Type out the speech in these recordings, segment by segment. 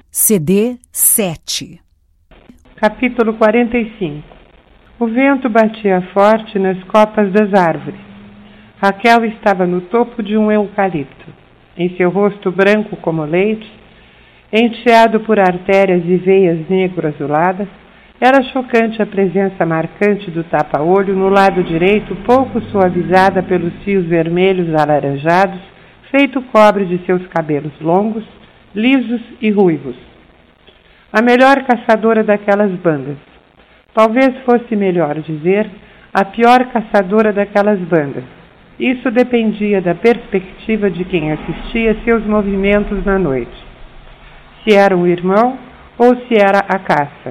CD 7. Capítulo 45. O vento batia forte nas copas das árvores. Raquel estava no topo de um eucalipto. Em seu rosto branco como leite, enteado por artérias e veias negro-azuladas, era chocante a presença marcante do tapa-olho no lado direito, pouco suavizada pelos fios vermelhos alaranjados, feito cobre de seus cabelos longos, lisos e ruivos. A melhor caçadora daquelas bandas. Talvez fosse melhor dizer, a pior caçadora daquelas bandas. Isso dependia da perspectiva de quem assistia seus movimentos na noite. Se era um irmão ou se era a caça.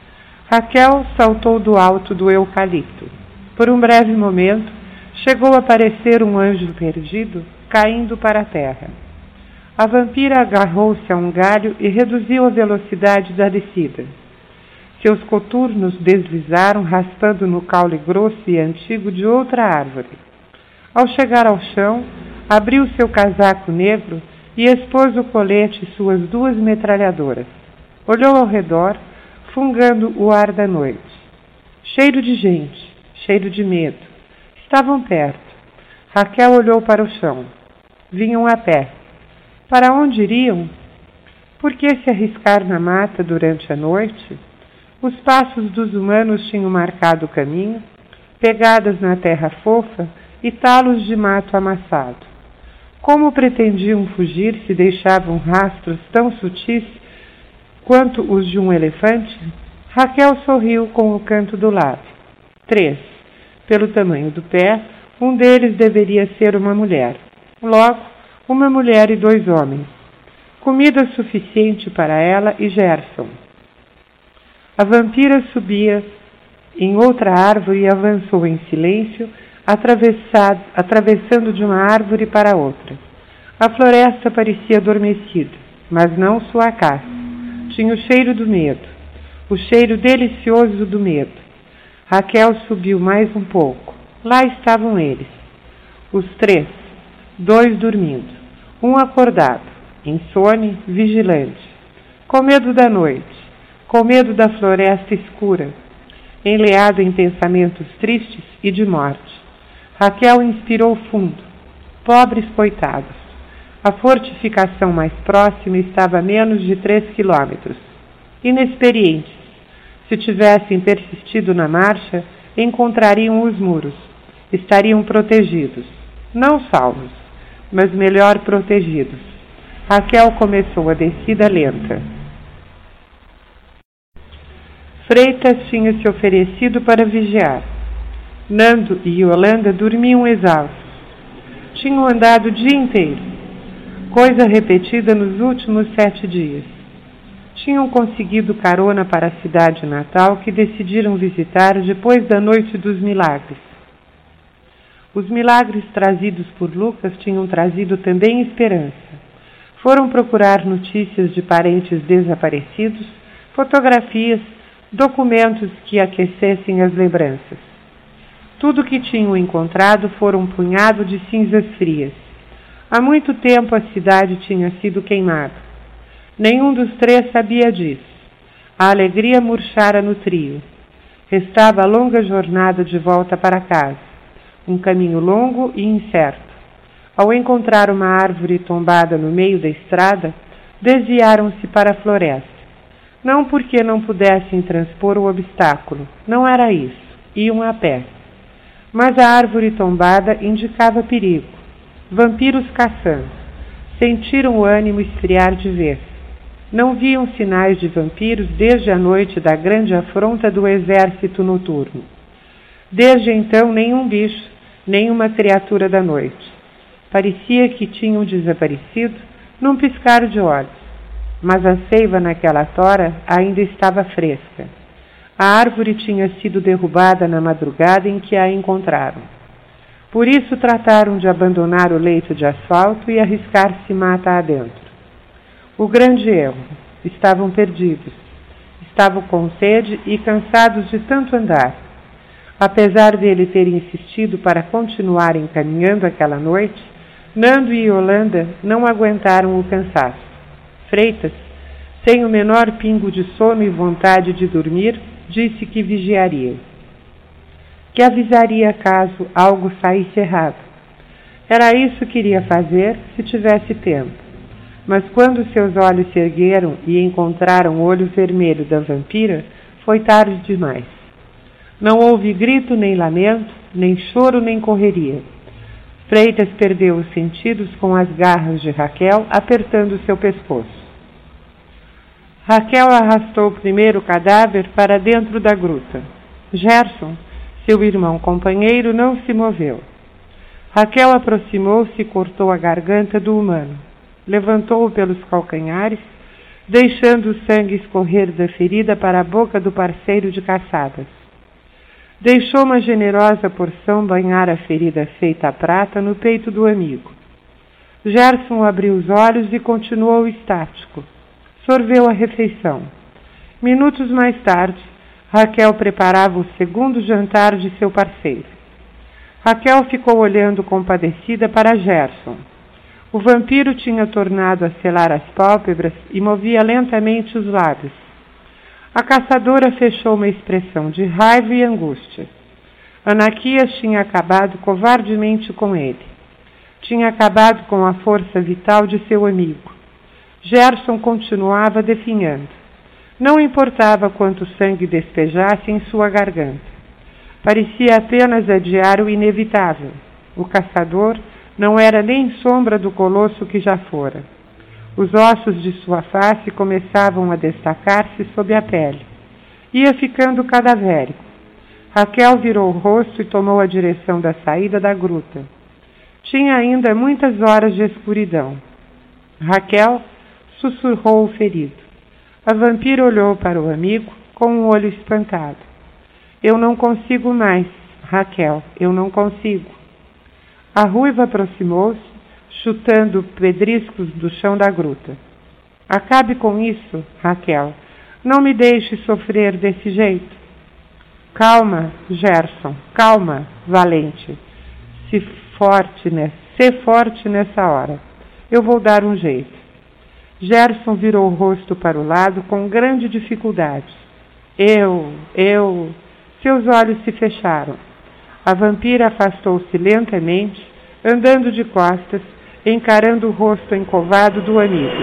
Raquel saltou do alto do eucalipto. Por um breve momento, chegou a parecer um anjo perdido caindo para a terra. A vampira agarrou-se a um galho e reduziu a velocidade da descida. Seus coturnos deslizaram, raspando no caule grosso e antigo de outra árvore. Ao chegar ao chão, abriu seu casaco negro e expôs o colete e suas 2 metralhadoras. Olhou ao redor, fungando o ar da noite. Cheiro de gente, cheiro de medo. Estavam perto. Raquel olhou para o chão. Vinham a pé. Para onde iriam? Por que se arriscar na mata durante a noite? Os passos dos humanos tinham marcado o caminho, pegadas na terra fofa e talos de mato amassado. Como pretendiam fugir se deixavam rastros tão sutis quanto os de um elefante? Raquel sorriu com o canto do lábio. 3. Pelo tamanho do pé, um deles deveria ser uma mulher. Logo, uma mulher e 2 homens. Comida suficiente para ela e Gerson. A vampira subia em outra árvore e avançou em silêncio, atravessando de uma árvore para outra. A floresta parecia adormecida, mas não sua caça. Tinha o cheiro do medo, o cheiro delicioso do medo. Raquel subiu mais um pouco. Lá estavam eles. Os 3, 2 dormindo, um acordado, insone, vigilante, com medo da noite, com medo da floresta escura, enleado em pensamentos tristes e de morte. Raquel inspirou fundo. Pobres coitados. A fortificação mais próxima estava a menos de 3 quilômetros. Inexperientes. Se tivessem persistido na marcha, encontrariam os muros. Estariam protegidos. Não salvos, mas melhor protegidos. Raquel começou a descida lenta. Freitas tinha se oferecido para vigiar. Nando e Yolanda dormiam exaustos. Tinham andado o dia inteiro, coisa repetida nos últimos 7 dias. Tinham conseguido carona para a cidade natal que decidiram visitar depois da Noite dos Milagres. Os milagres trazidos por Lucas tinham trazido também esperança. Foram procurar notícias de parentes desaparecidos, fotografias, documentos que aquecessem as lembranças. Tudo o que tinham encontrado fora um punhado de cinzas frias. Há muito tempo a cidade tinha sido queimada. Nenhum dos 3 sabia disso. A alegria murchara no trio. Restava a longa jornada de volta para casa. Um caminho longo e incerto. Ao encontrar uma árvore tombada no meio da estrada, desviaram-se para a floresta. Não porque não pudessem transpor o obstáculo, não era isso. Iam a pé. Mas a árvore tombada indicava perigo. Vampiros caçando. Sentiram o ânimo esfriar de vez. Não viam sinais de vampiros desde a noite da grande afronta do exército noturno. Desde então, nenhum bicho, nenhuma criatura da noite. Parecia que tinham desaparecido num piscar de olhos. Mas a seiva naquela tora ainda estava fresca. A árvore tinha sido derrubada na madrugada em que a encontraram. Por isso trataram de abandonar o leito de asfalto e arriscar-se mata adentro. O grande erro. Estavam perdidos. Estavam com sede e cansados de tanto andar. Apesar dele ter insistido para continuarem caminhando aquela noite, Nando e Yolanda não aguentaram o cansaço. Freitas, Sem o menor pingo de sono e vontade de dormir, disse que vigiaria, que avisaria caso algo saísse errado. Era isso que iria fazer se tivesse tempo. Mas quando seus olhos se ergueram e encontraram o olho vermelho da vampira, foi tarde demais. Não houve grito nem lamento, nem choro nem correria. Freitas perdeu os sentidos com as garras de Raquel apertando seu pescoço. Raquel arrastou primeiro o cadáver para dentro da gruta. Gerson, seu irmão companheiro, não se moveu. Raquel aproximou-se e cortou a garganta do humano. Levantou-o pelos calcanhares, deixando o sangue escorrer da ferida para a boca do parceiro de caçadas. Deixou uma generosa porção banhar a ferida feita à prata no peito do amigo. Gerson abriu os olhos e continuou estático. Sorveu a refeição. Minutos mais tarde, Raquel preparava o segundo jantar de seu parceiro. Raquel ficou olhando compadecida para Gerson. O vampiro tinha tornado a selar as pálpebras e movia lentamente os lábios. A caçadora fechou uma expressão de raiva e angústia. Anaquias tinha acabado covardemente com ele. Tinha acabado com a força vital de seu amigo. Gerson continuava definhando. Não importava quanto sangue despejasse em sua garganta. Parecia apenas adiar o inevitável. O caçador não era nem sombra do colosso que já fora. Os ossos de sua face começavam a destacar-se sob a pele. Ia ficando cadavérico. Raquel virou o rosto e tomou a direção da saída da gruta. Tinha ainda muitas horas de escuridão. Raquel sussurrou o ferido. A vampira olhou para o amigo com um olho espantado. Eu não consigo mais, Raquel, eu não consigo. A ruiva aproximou-se, chutando pedriscos do chão da gruta. Acabe com isso, Raquel. Não me deixe sofrer desse jeito. Calma, Gerson, calma, valente. Sê forte nessa hora. Eu vou dar um jeito. Gerson virou o rosto para o lado com grande dificuldade. Seus olhos se fecharam. A vampira afastou-se lentamente, andando de costas, encarando o rosto encovado do amigo.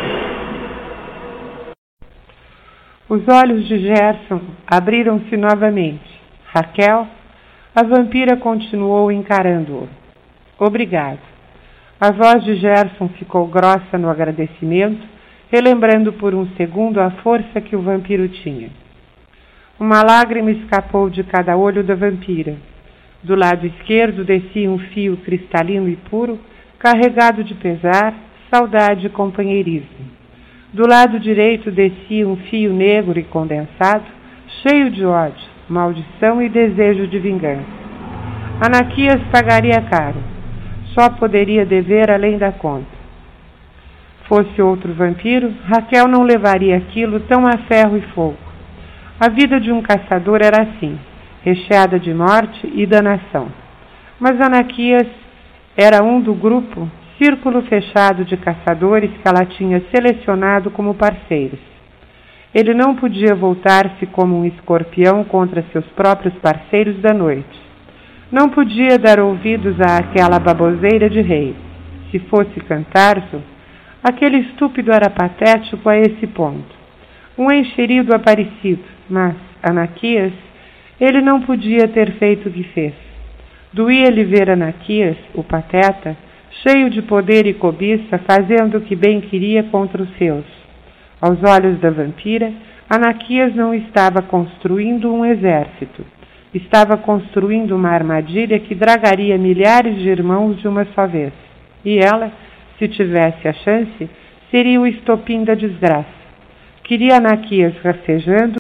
Os olhos de Gerson abriram-se novamente. Raquel, a vampira continuou encarando-o. Obrigado. A voz de Gerson ficou grossa no agradecimento, relembrando por um segundo a força que o vampiro tinha. Uma lágrima escapou de cada olho da vampira. Do lado esquerdo descia um fio cristalino e puro, carregado de pesar, saudade e companheirismo. Do lado direito descia um fio negro e condensado, cheio de ódio, maldição e desejo de vingança. Anaquias pagaria caro. Só poderia dever além da conta. Fosse outro vampiro, Raquel não levaria aquilo tão a ferro e fogo. A vida de um caçador era assim, recheada de morte e danação. Mas Anaquias era um do grupo, círculo fechado de caçadores que ela tinha selecionado como parceiros. Ele não podia voltar-se como um escorpião contra seus próprios parceiros da noite. Não podia dar ouvidos àquela baboseira de rei. Se fosse Cantarzo, aquele estúpido era patético a esse ponto. Um enxerido aparecido, mas, Anaquias, ele não podia ter feito o que fez. Doía-lhe ver Anaquias, o pateta, cheio de poder e cobiça, fazendo o que bem queria contra os seus. Aos olhos da vampira, Anaquias não estava construindo um exército. Estava construindo uma armadilha que dragaria milhares de irmãos de uma só vez. E ela, se tivesse a chance, seria o estopim da desgraça. Queria Anaquias rastejando